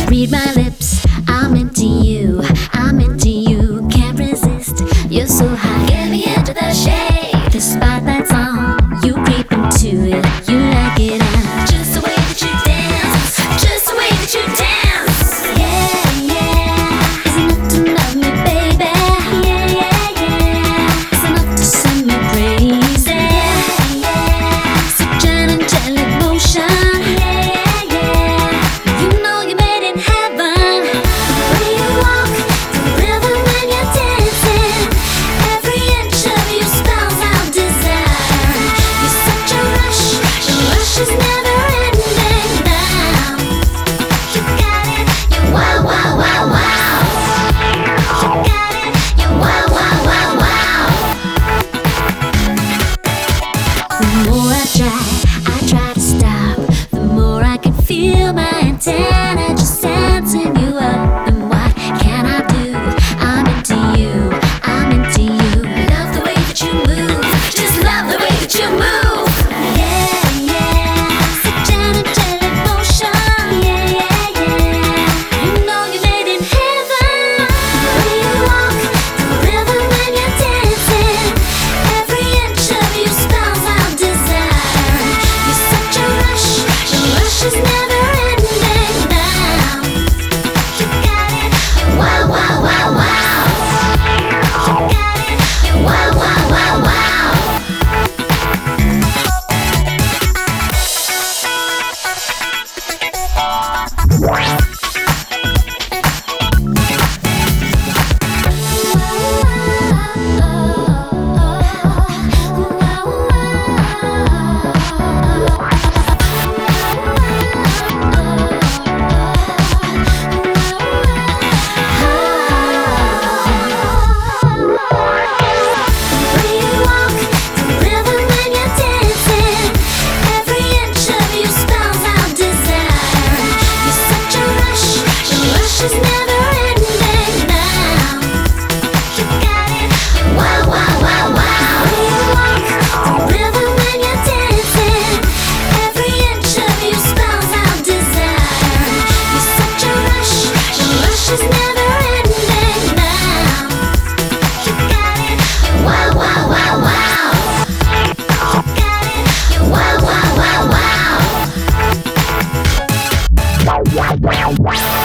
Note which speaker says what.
Speaker 1: Read my lips, I'm into you, I'm into you, can't resist. You're so hot, get me into the shade. The spotlight's on, you creep into it, you like it, and just the way that you dance, just the way that you dance. Yeah, yeah, is enough to love me, baby. Yeah, yeah, yeah, is enough to send me crazy. Yeah, yeah, such an angelic motion. The more I try to stop, the more I can feel my antenna just sensing you up. Then what can I do? I'm into you, I'm into you. Love the way that you move, just love the way that you move. Yeah, yeah, such an angelic motion. Yeah, yeah, yeah, you know you're made in heaven. The way you walk, the rhythm when you're dancing, every inch of you spells out desire. You're such a rush, your rush is never ending now. You got it, wow, wow, wow, wow. You got it, wow, wow, wow, wow. Wow.